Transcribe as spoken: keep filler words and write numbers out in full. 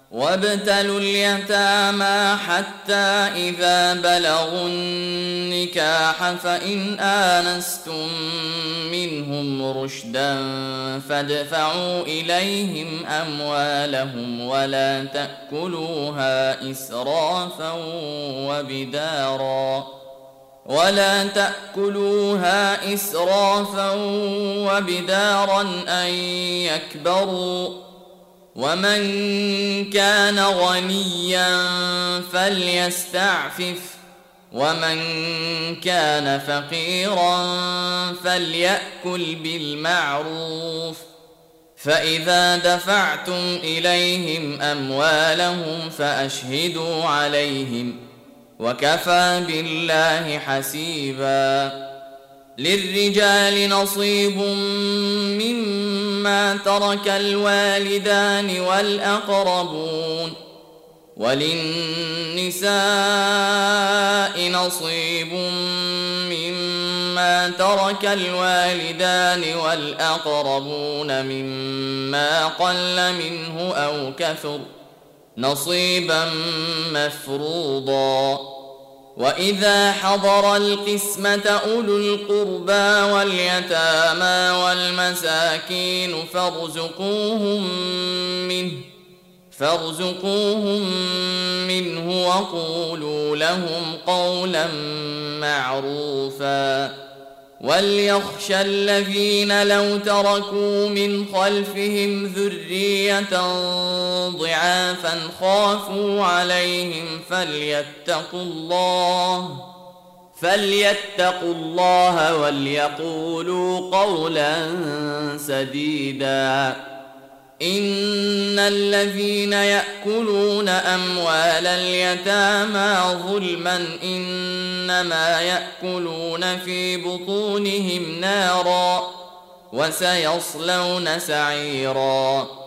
وابتلوا اليتامى حتى إذا بلغوا النكاح فإن آنستم منهم رشدا فادفعوا إليهم أموالهم ولا تأكلوها إسرافا وبدارا ولا تأكلوها إسرافا وبدارا أن يكبروا ومن كان غنيا فليستعفف ومن كان فقيرا فليأكل بالمعروف فإذا دفعتم إليهم أموالهم فأشهدوا عليهم وكفى بالله حسيبا. للرجال نصيب مما ترك الوالدان والأقربون وللنساء نصيب مما ترك الوالدان والأقربون مما قل منه أو كثر نصيبا مفروضا. وإذا حضر القسمة أولو القربى واليتامى والمساكين فارزقوهم منه فارزقوهم منه وقولوا لهم قولا معروفا. وليخشى الذين لو تركوا من خلفهم ذرية ضعافا خافوا عليهم فليتقوا الله فليتقوا الله وليقولوا قولا سديدا. إن الذين يأكلون أموال اليتامى ظلما إنما يأكلون في بطونهم نارا وسيصلون سعيرا.